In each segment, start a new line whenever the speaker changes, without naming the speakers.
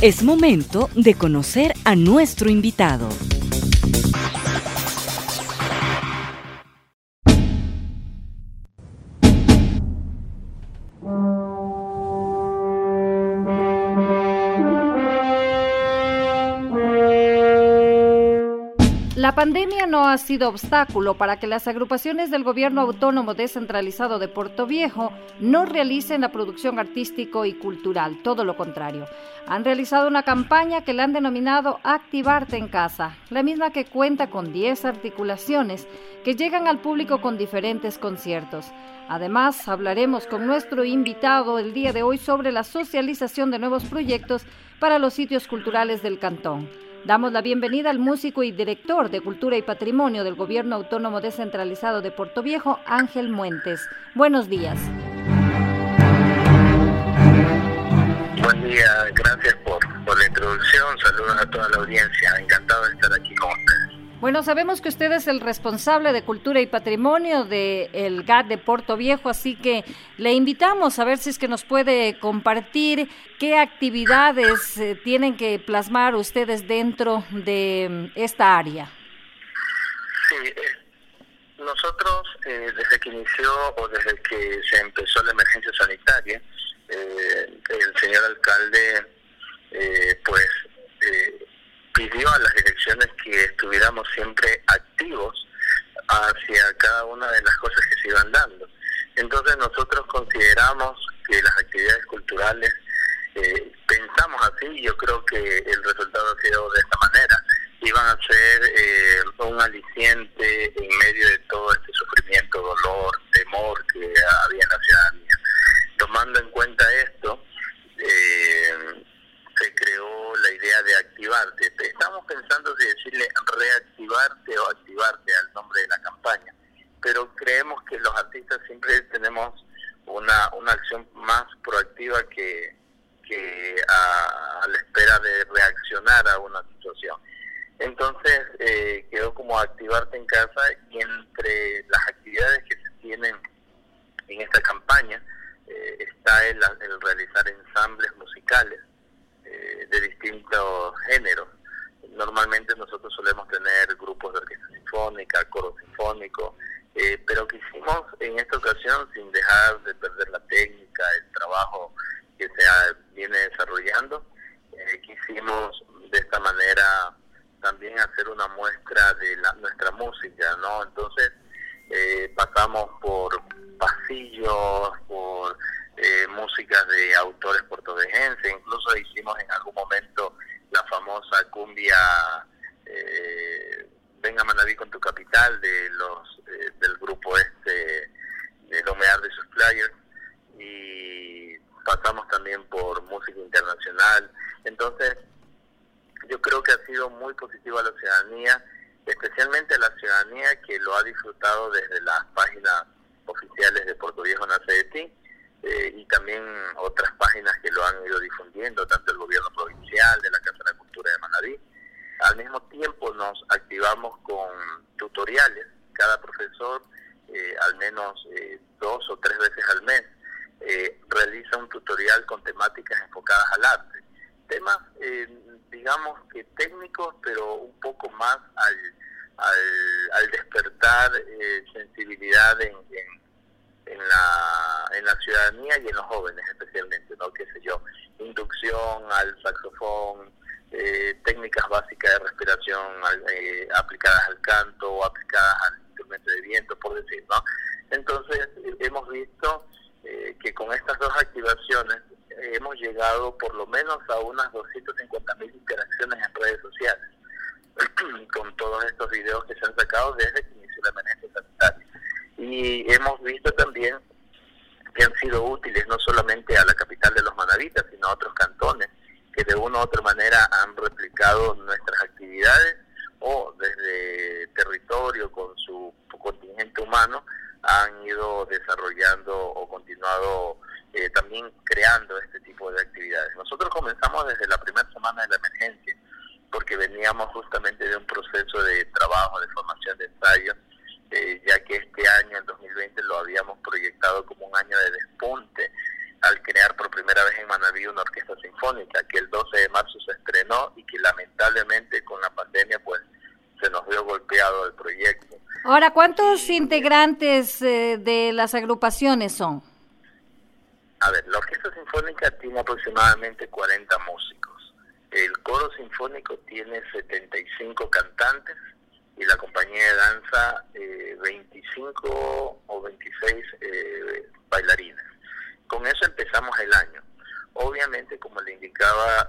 Es momento de conocer a nuestro invitado.
La pandemia no ha sido obstáculo para que las agrupaciones del Gobierno Autónomo Descentralizado de Portoviejo no realicen la producción artístico y cultural, todo lo contrario. Han realizado una campaña que la han denominado Activarte en Casa, la misma que cuenta con 10 articulaciones que llegan al público con diferentes conciertos. Además, hablaremos con nuestro invitado el día de hoy sobre la socialización de nuevos proyectos para los sitios culturales del cantón. Damos la bienvenida al músico y director de Cultura y Patrimonio del Gobierno Autónomo Descentralizado de Portoviejo, Ángel Muentes. Buenos días.
Buen día, gracias por la introducción. Saludos a toda la audiencia. Encantado de estar aquí con ustedes.
Bueno, sabemos que usted es el responsable de Cultura y Patrimonio del GAT de Portoviejo, así que le invitamos a ver si es que nos puede compartir qué actividades tienen que plasmar ustedes dentro de esta área.
Sí, nosotros desde que inició o desde que se empezó la emergencia sanitaria, el señor alcalde pidió a las direcciones que estuviéramos siempre activos hacia cada una de las cosas que se iban dando. Entonces nosotros consideramos que las actividades culturales, pensamos así, y yo creo que el resultado ha sido de esta manera, iban a ser un aliciente en medio de todo este sufrimiento, dolor, temor que había en la ciudadanía. Tomando en cuenta esto, se creó la idea de activarte. Estamos pensando si decirle reactivarte o activarte al nombre de la campaña, pero creemos que los artistas siempre tenemos una acción más proactiva que a la espera de reaccionar a una situación. Entonces quedó como activarte en casa, y entre las actividades que se tienen en esta campaña está el realizar ensambles musicales de distintos géneros. Normalmente nosotros solemos tener grupos de orquesta sinfónica, coro sinfónico, pero quisimos en esta ocasión, sin dejar de perder la técnica, el trabajo que se viene desarrollando, quisimos de esta manera también hacer una muestra de nuestra música, ¿no? Entonces pasamos por pasillos, por músicas de autores portovejenses, incluso hicimos en algún momento la famosa cumbia Venga Manaví con tu capital del grupo de Lomear de sus Players, y pasamos también por música internacional. Entonces yo creo que ha sido muy positivo a la ciudadanía, especialmente a la ciudadanía que lo ha disfrutado desde las páginas oficiales de Portoviejo Nace de Ti, y también otras páginas que lo han ido difundiendo, tanto el gobierno provincial, de la Casa de la Cultura de Manaví. Al mismo tiempo nos activamos con tutoriales. Cada profesor, al menos 2 o 3 veces al mes, realiza un tutorial con temáticas enfocadas al arte. Temas, digamos que técnicos, pero un poco más al despertar sensibilidad en la ciudadanía y en los jóvenes especialmente, ¿no? Qué sé yo, inducción al saxofón, técnicas básicas de respiración aplicadas al canto o aplicadas al instrumento de viento, por decir, ¿no? Entonces hemos visto que con estas 2 activaciones hemos llegado por lo menos a unas 250,000 interacciones en redes sociales con todos estos videos que se han sacado desde que inició la emergencia sanitaria. Y hemos visto también que han sido útiles no solamente a la capital de los manavitas, sino a otros cantones que de una u otra manera han replicado nuestras actividades, o desde territorio con su contingente humano han ido desarrollando o continuado también creando este tipo de actividades. Nosotros comenzamos desde la primera semana de la emergencia, porque veníamos justamente de un proceso de trabajo, de formación de ensayo, ya que este año, el 2020, lo habíamos proyectado como un año de despunte al crear por primera vez en Manaví una orquesta sinfónica Sinfónica, que el 12 de marzo se estrenó y que lamentablemente con la pandemia pues se nos vio golpeado el proyecto.
Ahora, ¿cuántos integrantes de las agrupaciones son?
A ver, la Orquesta Sinfónica tiene aproximadamente 40 músicos. El Coro Sinfónico tiene 75 cantantes y la compañía de danza 25 o 26 bailarines. Con eso empezamos el año. Obviamente, como le indicaba,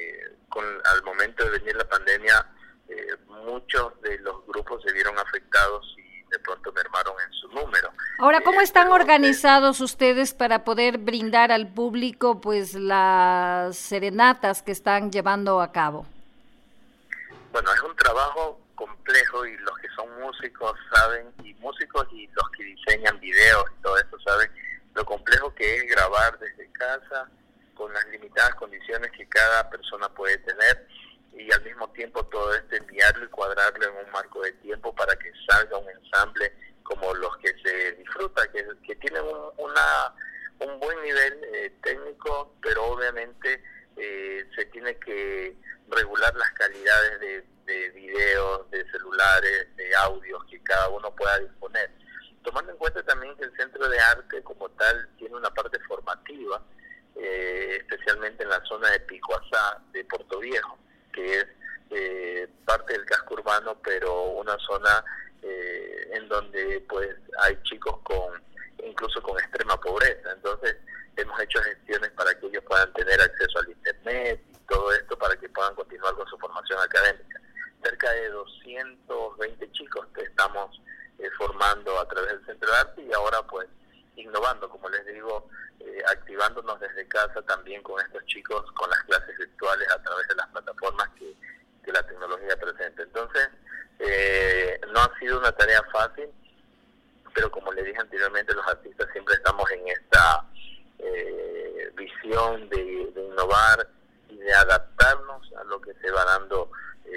al momento de venir la pandemia, muchos de los grupos se vieron afectados y de pronto mermaron en su número.
Ahora, ¿cómo están organizados ustedes para poder brindar al público pues las serenatas que están llevando a cabo?
Bueno, es un trabajo complejo y los que son músicos saben, y músicos y los que diseñan videos y todo eso saben lo complejo que es grabar desde casa con las limitadas condiciones que cada persona puede tener, y al mismo tiempo todo esto enviarlo y cuadrarlo en un marco de tiempo para que salga un ensamble como los que se disfruta, que tienen un buen nivel técnico, pero obviamente se tiene que regular las calidades de videos, de celulares, de audios que cada uno pueda disponer. Tomando en cuenta también que el Centro de Arte como tal tiene una parte formativa, especialmente en la zona de Picuazá, de Puerto Viejo, que es parte del casco urbano, pero una zona en donde pues hay chicos incluso con extrema pobreza. Entonces hemos hecho gestiones para que ellos puedan tener acceso al internet y todo esto para que puedan continuar con su formación académica. Cerca de 220 chicos que estamos formando a través del Centro de Arte, y ahora pues innovando, como les digo, activándonos desde casa también con estos chicos, con las clases virtuales a través de las plataformas que la tecnología presenta. Entonces, no ha sido una tarea fácil, pero como le dije anteriormente, los artistas siempre estamos en esta visión de innovar y de adaptarnos a lo que se va dando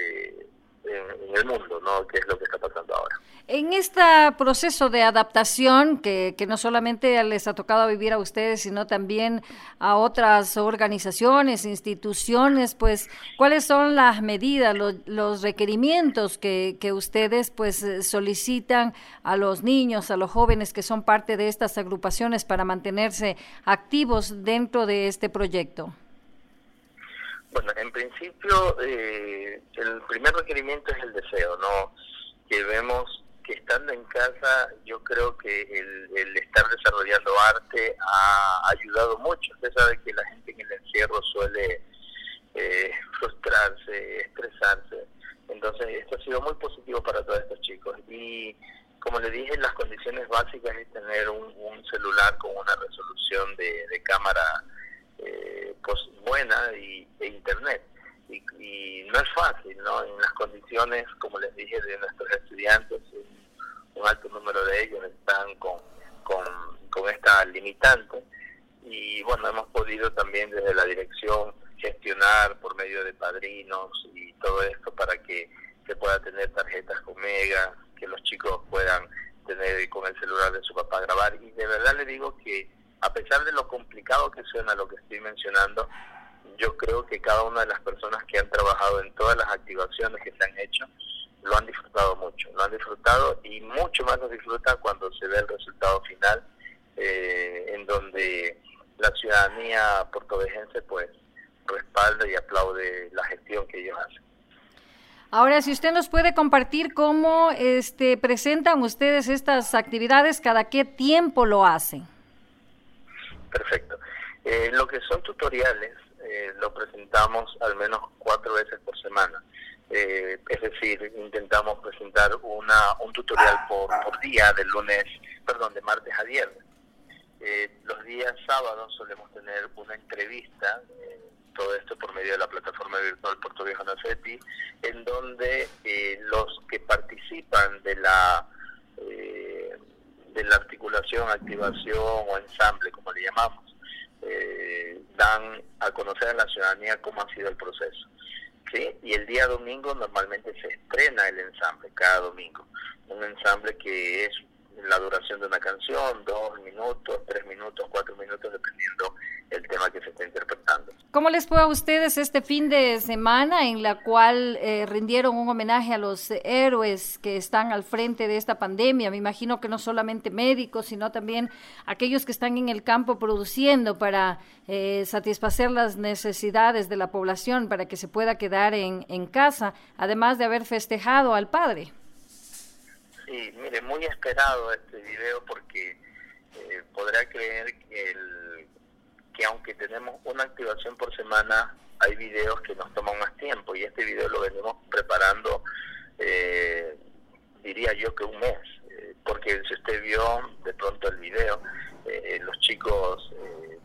en el mundo, ¿no? Que es lo que está pasando ahora.
En este proceso de adaptación que no solamente les ha tocado vivir a ustedes, sino también a otras organizaciones, instituciones, pues, ¿cuáles son las medidas, los requerimientos que ustedes pues solicitan a los niños, a los jóvenes que son parte de estas agrupaciones para mantenerse activos dentro de este proyecto?
Bueno, en principio, el primer requerimiento es el deseo, ¿no? Que vemos que estando en casa, yo creo que el estar desarrollando arte ha ayudado mucho. Usted sabe que la gente en el encierro suele frustrarse, estresarse. Entonces, esto ha sido muy positivo para todos estos chicos. Y como le dije, las condiciones básicas es tener un celular con una resolución de cámara pues buena e internet. Y no es fácil, ¿no? En las condiciones, como les dije, de nuestros estudiantes, un alto número de ellos están con esta limitante, y bueno, hemos podido también desde la dirección gestionar por medio de padrinos y todo esto para que se pueda tener tarjetas con mega, que los chicos puedan tener con el celular de su papá grabar. Y de verdad le digo que a pesar de lo complicado que suena lo que estoy mencionando, yo creo que cada una de las personas que han trabajado en todas las activaciones que se han hecho lo han disfrutado mucho, lo han disfrutado, y mucho más lo disfrutan cuando se ve el resultado final, en donde la ciudadanía portovejense pues respalda y aplaude la gestión que ellos hacen.
Ahora, si usted nos puede compartir cómo presentan ustedes estas actividades, ¿cada qué tiempo lo hacen?
Perfecto. Lo que son tutoriales, lo presentamos al menos 4 veces por semana. Es decir, intentamos presentar un tutorial por día, de martes a viernes. Los días sábados solemos tener una entrevista, todo esto por medio de la plataforma virtual Puerto Viejo Naceti, en donde los que participan de la articulación, activación o ensamble, como le llamamos, dan a conocer a la ciudadanía cómo ha sido el proceso. ¿Sí? Y el día domingo normalmente se estrena el ensamble, cada domingo. Un ensamble que es la duración de una canción, 2 minutos, 3 minutos, 4 minutos, dependiendo el tema que se esté interpretando.
¿Cómo les fue a ustedes este fin de semana en la cual rindieron un homenaje a los héroes que están al frente de esta pandemia? Me imagino que no solamente médicos, sino también aquellos que están en el campo produciendo para satisfacer las necesidades de la población para que se pueda quedar en casa, además de haber festejado al padre.
Sí, mire, muy esperado este video porque podrá creer que aunque tenemos una activación por semana, hay videos que nos toman más tiempo, y este video lo venimos preparando, diría yo que un mes, porque si usted vio de pronto el video, los chicos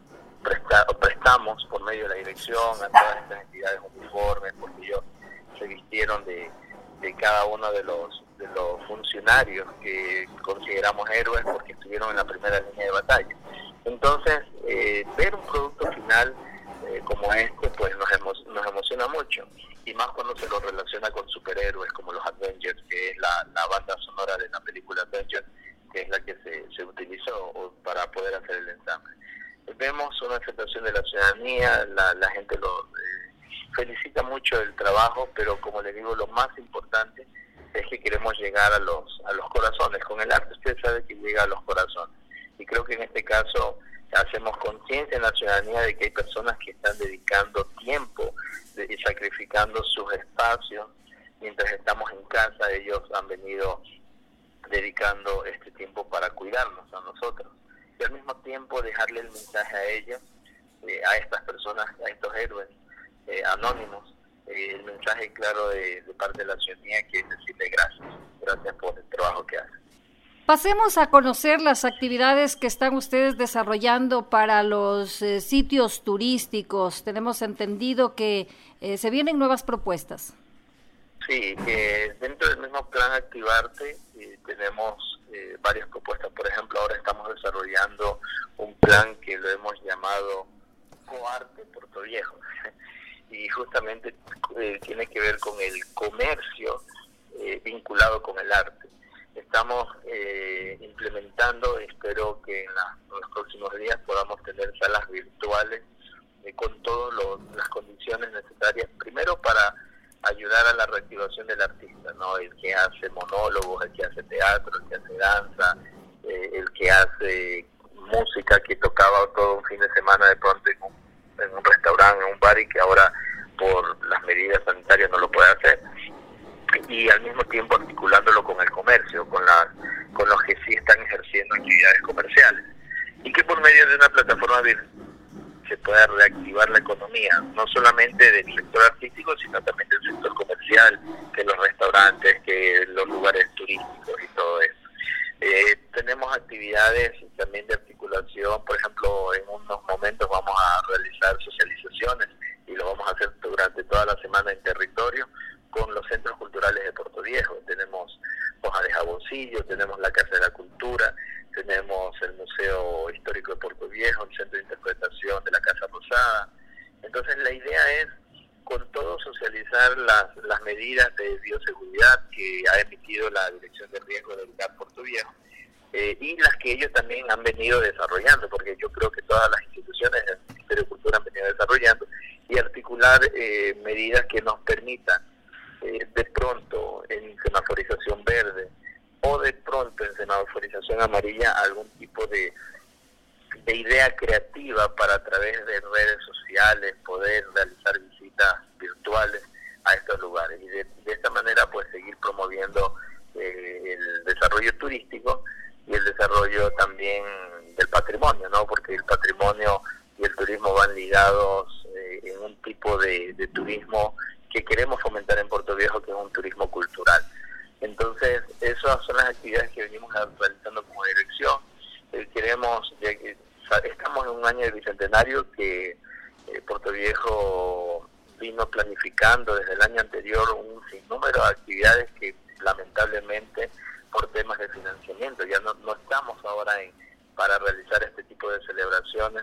prestamos por medio de la dirección a todas estas entidades uniformes, porque ellos se vistieron de cada uno de los funcionarios que consideramos héroes porque estuvieron en la primera línea de batalla. Entonces, ver un producto final como este, pues nos emociona mucho, y más cuando se lo relaciona con superhéroes como los Avengers, que es la banda sonora de la película Avengers, que es la que se utilizó para poder hacer el ensamble. Vemos una aceptación de la ciudadanía, la gente lo felicita mucho el trabajo, pero como les digo, lo más importante es que queremos llegar a los corazones. Con el arte usted sabe que llega a los corazones, y creo que en este caso hacemos conciencia en la ciudadanía de que hay personas que están dedicando tiempo y sacrificando sus espacios mientras estamos en casa. Ellos han venido dedicando este tiempo para cuidarnos a nosotros, y al mismo tiempo dejarle el mensaje a ellos, a estas personas, a estos héroes anónimos, el mensaje claro de parte de la ciudadanía, que es decirle gracias por el trabajo que hacen.
Pasemos a conocer las actividades que están ustedes desarrollando para los sitios turísticos. Tenemos entendido que se vienen nuevas propuestas.
Sí, dentro del mismo plan Activarte tenemos varias propuestas. Por ejemplo, ahora estamos desarrollando un plan que lo hemos llamado Coarte Puerto Viejo, y justamente tiene que ver con el comercio vinculado con el arte. Estamos implementando, espero que en los próximos días podamos tener salas virtuales con todas las condiciones necesarias, primero para ayudar a la reactivación del artista, ¿no? El que hace monólogos, el que hace teatro, el que hace danza, el que hace música, que tocaba todo un fin de semana de pronto en un restaurante, en un bar, y que ahora por las medidas sanitarias no lo puede hacer, y al mismo tiempo articulándolo con el comercio, con los que sí están ejerciendo actividades comerciales, y que por medio de una plataforma se pueda reactivar la economía, no solamente del sector artístico, sino también del sector comercial, que los restaurantes, que los lugares turísticos y todo eso. Tenemos actividades también de articulación. Por ejemplo, en unos momentos vamos a realizar socializaciones, y lo vamos a hacer durante toda la semana en territorio con los centros culturales de Puerto Viejo. Tenemos Hoja de Jaboncillo, tenemos la Casa de la Cultura, tenemos el Museo Histórico de Puerto Viejo, el Centro de Interpretación de la Casa Rosada. Entonces la idea es, con todo, socializar las medidas de bioseguridad que ha emitido la Dirección de Riesgo del GAP Puerto Viejo, y las que ellos también han venido desarrollando, porque yo creo que todas las instituciones del Ministerio de Cultura han venido desarrollando, y articular medidas que nos permitan de pronto en semaforización verde o de pronto en semaforización amarilla algún tipo de idea creativa para, a través de redes sociales, poder realizar visitas virtuales a estos lugares, y de esta manera pues seguir promoviendo el desarrollo turístico y el desarrollo también del patrimonio, ¿no? Porque el patrimonio y el turismo van ligados en un tipo de turismo que queremos fomentar en Puerto Viejo, que es un turismo cultural. Entonces, esas son las actividades que venimos realizando como dirección. Estamos en un año de bicentenario que Puerto Viejo vino planificando desde el año anterior un sinnúmero de actividades que lamentablemente por temas de financiamiento ya no estamos ahora para realizar este tipo de celebraciones,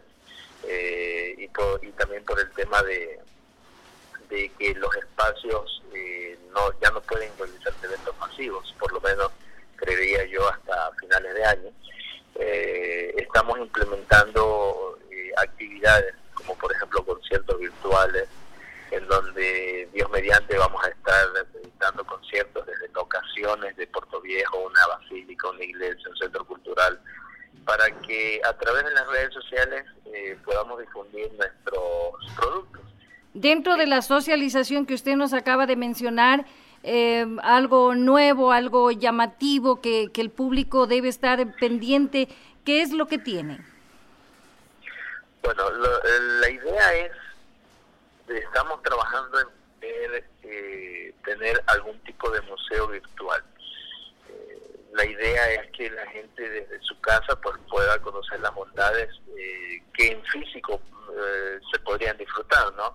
y también por el tema de que los espacios ya no pueden realizarse eventos masivos, por lo menos creería yo hasta finales de año. Estamos implementando actividades como por ejemplo conciertos virtuales virtuales, en donde Dios mediante vamos a estar dando conciertos desde locaciones de Puerto Viejo, una basílica, una iglesia, un centro cultural, para que a través de las redes sociales podamos difundir nuestros productos.
Dentro de la socialización que usted nos acaba de mencionar, algo nuevo, algo llamativo que el público debe estar pendiente, ¿qué es lo que tiene?
Bueno, la idea es, estamos trabajando en tener algún tipo de museo virtual. La idea es que la gente desde su casa pues pueda conocer las bondades que en físico se podrían disfrutar, ¿no?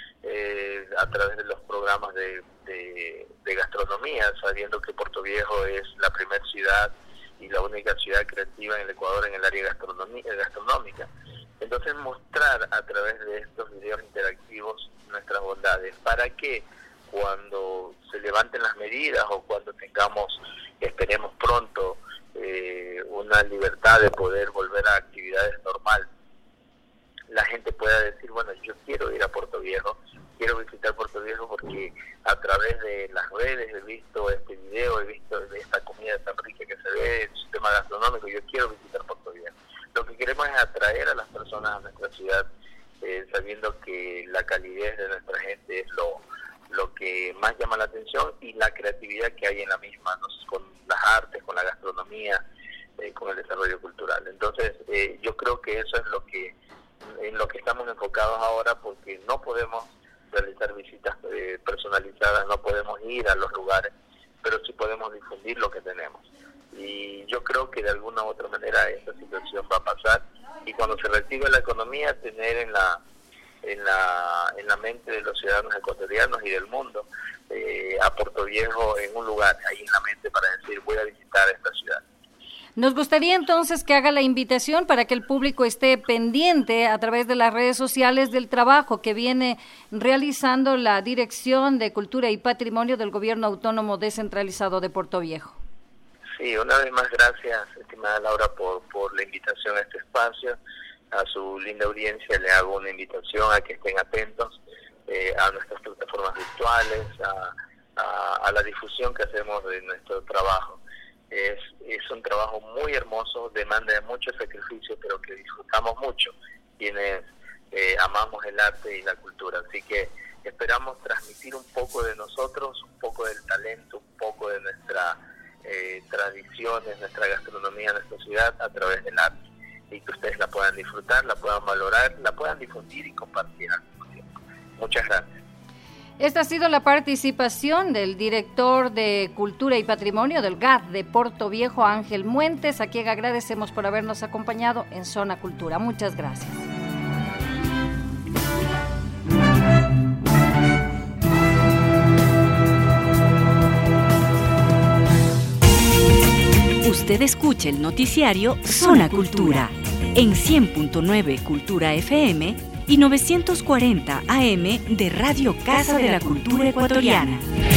A través de los programas de gastronomía, sabiendo que Puerto Viejo es la primera ciudad y la única ciudad creativa en el Ecuador en el área gastronómica. Entonces mostrar a través de estos videos interactivos nuestras bondades, para que cuando se levanten las medidas o cuando tengamos, esperemos pronto, una libertad de poder volver a actividades normales, la gente pueda decir, bueno, yo quiero ir a Puerto Viejo, quiero visitar Puerto Viejo porque a través de las redes he visto este video, he visto esta comida tan rica que se ve, el sistema gastronómico, yo quiero visitar Puerto Viejo. Lo que queremos es atraer a las personas a nuestra ciudad, sabiendo que la calidez de nuestra gente es lo que más llama la atención, y la creatividad que hay en la misma, ¿no? Con las artes, con la gastronomía, con el desarrollo cultural. Entonces, yo creo que eso es en lo que estamos enfocados ahora, porque no podemos realizar visitas personalizadas, no podemos ir a los lugares, pero sí podemos difundir lo que tenemos. Y yo creo que de alguna u otra manera esta situación va a pasar, y cuando se reactive la economía, tener en la mente de los ciudadanos ecuatorianos y del mundo a Puerto Viejo en un lugar ahí en la mente para decir, voy a visitar esta ciudad.
Nos gustaría entonces que haga la invitación para que el público esté pendiente a través de las redes sociales del trabajo que viene realizando la Dirección de Cultura y Patrimonio del Gobierno Autónomo Descentralizado de Puerto Viejo.
Sí, una vez más gracias, estimada Laura, por la invitación a este espacio. A su linda audiencia le hago una invitación a que estén atentos a nuestras plataformas virtuales, a la difusión que hacemos de nuestro trabajo. Es un trabajo muy hermoso, demanda de mucho sacrificio, pero que disfrutamos mucho quienes amamos el arte y la cultura. Así que esperamos transmitir un poco de nosotros, un poco del talento, un poco de nuestras tradiciones, nuestra gastronomía, nuestra ciudad a través del arte, y que ustedes la puedan disfrutar, la puedan valorar, la puedan difundir y compartir al mismo tiempo. Muchas gracias.
Esta ha sido la participación del director de Cultura y Patrimonio del GAD de Puerto Viejo, Ángel Muentes, a quien agradecemos por habernos acompañado en Zona Cultura. Muchas gracias.
Usted escucha el noticiario Zona Cultura en 100.9 Cultura FM y 940 AM de Radio Casa de la Cultura Ecuatoriana.